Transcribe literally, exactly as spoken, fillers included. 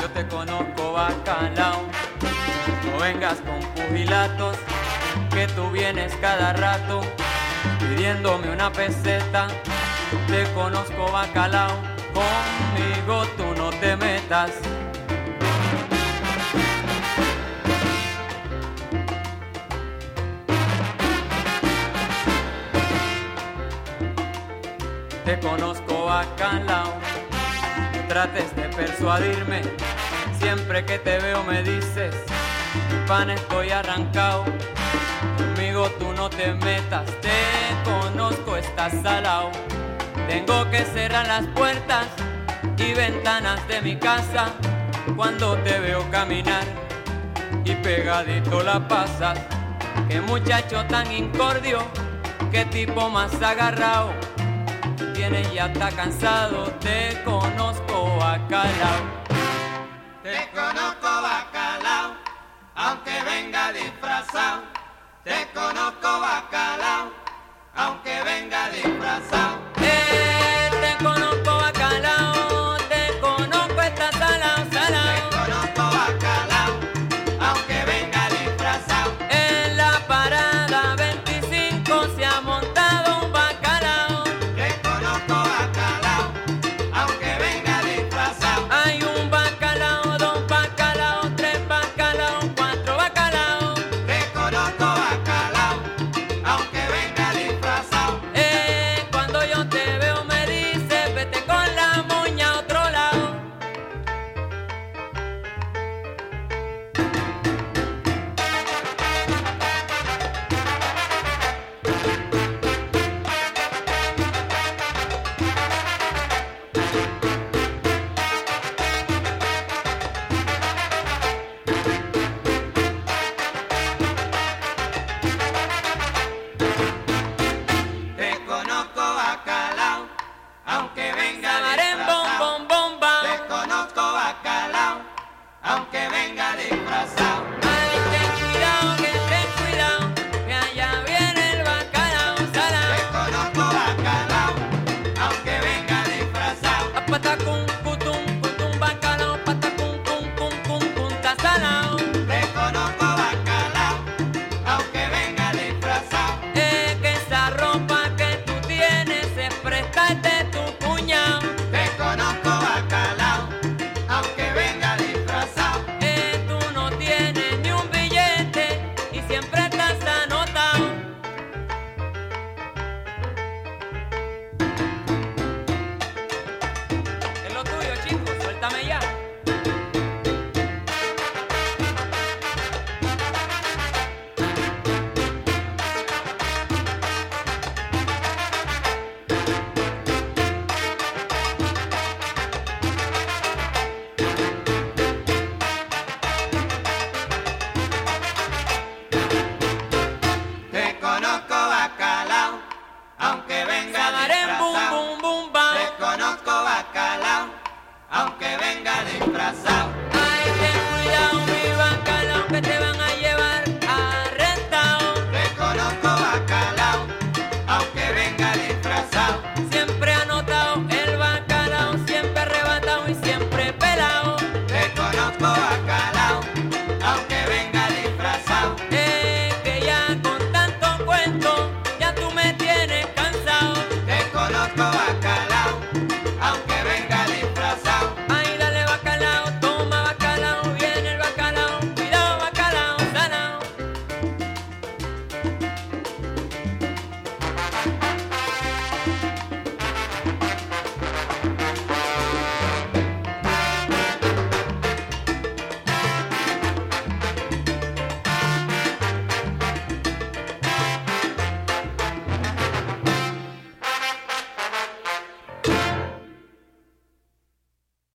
yo te conozco bacalao. No vengas con pugilatos, que tú vienes cada rato pidiéndome una peseta. Te conozco bacalao, conmigo tú no te metas. Te conozco bacalao, no trates de persuadirme. Siempre que te veo me dices, pan estoy arrancado. Conmigo tú no te metas, te conozco, estás salao. Tengo que cerrar las puertas y ventanas de mi casa cuando te veo caminar y pegadito la pasas. Qué muchacho tan incordio, qué tipo más agarrado. Tienes ya está cansado, te conozco bacalao. Te conozco bacalao, aunque venga disfrazado. Te conozco bacalao, aunque venga disfrazado.